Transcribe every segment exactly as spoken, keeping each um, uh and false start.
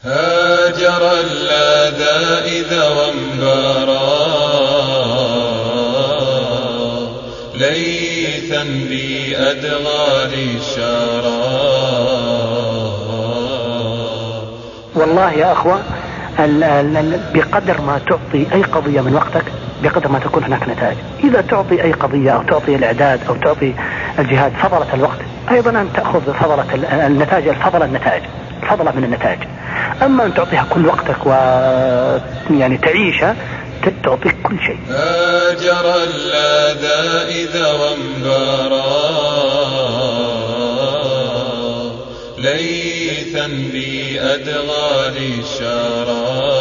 هاجر اللذائذ وانبارا ليثا بأدغال الشارى. والله يا أخوة بقدر ما تعطي أي قضية من وقتك بقدر ما تكون هناك نتائج. إذا تعطي أي قضية أو تعطي الإعداد أو تعطي الجهاد فضلة الوقت، أيضا أن تأخذ فضلة النتائج الفضل النتائج الفضلة من النتائج. أما أن تعطيها كل وقتك و يعني تعيشها تعطيك كل شيء. هاجر اللذائذ وانبارا ليثا بأدغال الشارى.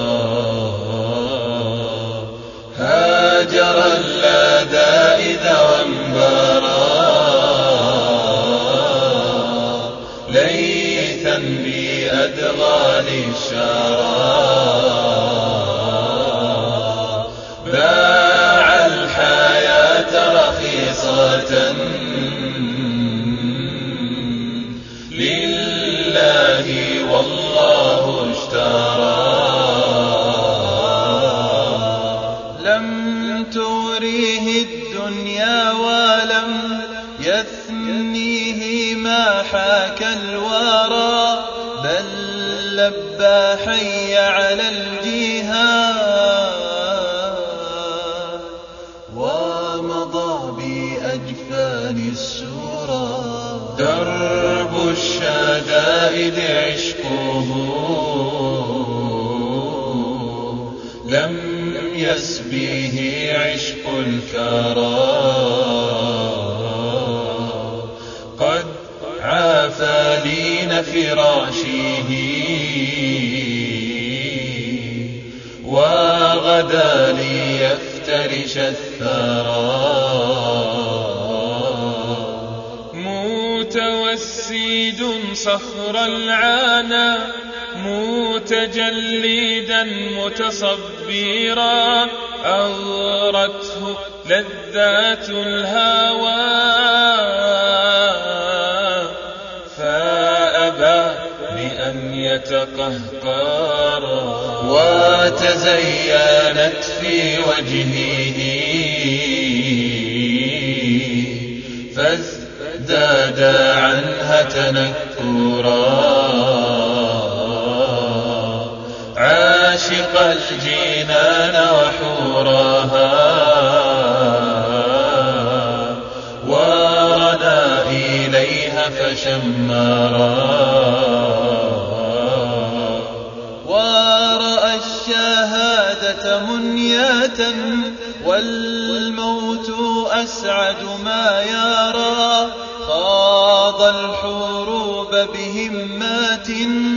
هاجر اللذائذ وانبارا ليثا بأدغال الشارى. باع الحياة رخيصة لله والله اشترى. لم توريه الدنيا ولم يثنيه ما حاك الورى، بل لبى حي على الجهاد ومضى بأجفان السورى. درب الشدائد عشقه لم يسبيه عشق الكرى. قد عافى لين فراشه وغدا ليفترش الثرى. متوسد صخر العانى متجلدا متصبرا، أغرته لذات الهوى فأبى بأن يتقهقرا. وتزينت في وجهه فازداد عنها تنكرا. عاشق الجنان وحورها ورنا إليها فشمرا. ورأى الشهادة منية والموت أسعد ما يرى. خاض الحروب بهمات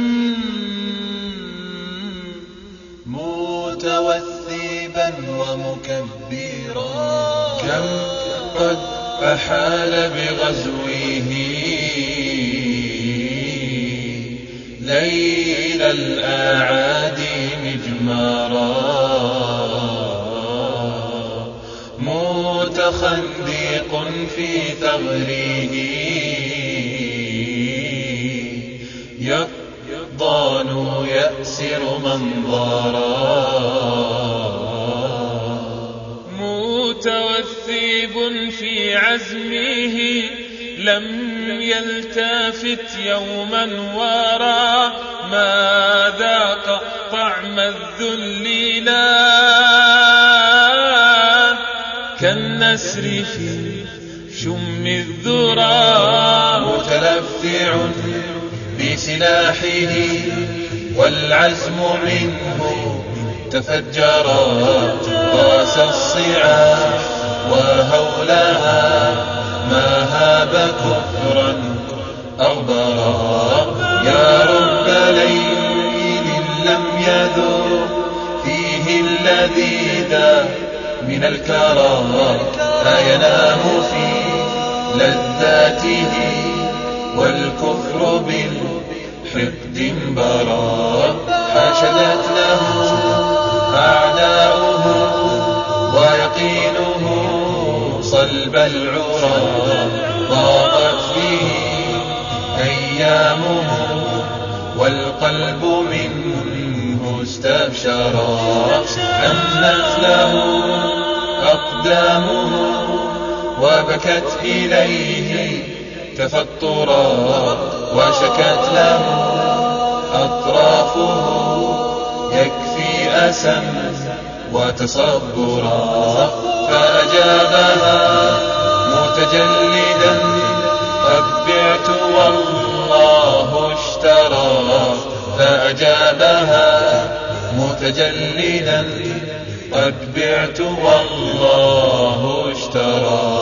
متوثبا ومكبرا. كم قد أحال بغزوه ليل الأعادي مجمارا. متخندق في ثغره يقضان يأسر منظرا. متوثب في عزمه لم يلتفت يوما ورا. ما ذاق طعم الذل لا كالنسر في شم الذرى. متلفع بسلاحه والعزم منه تفجرا. قاس الصعاب وهولها ما هاب كفرا أغبرا. يا رب ليل لم يذوق فيه اللذيذ من الكرى. لا ينام في لذاته والكفر بالحقد انبرا. حشدت له أعداؤه ويقينه صلب العرى. ضاقت فيه أيامه والقلب والقلب منه استبشرا. أمت له أقدامه وبكت إليه تفطرا، وشكت له أطرافه يكفي أسا وتصبرا. فأجابها متجلدا قد بعت والله اشترى. فأجابها متجلدا قد بعت والله اشترى.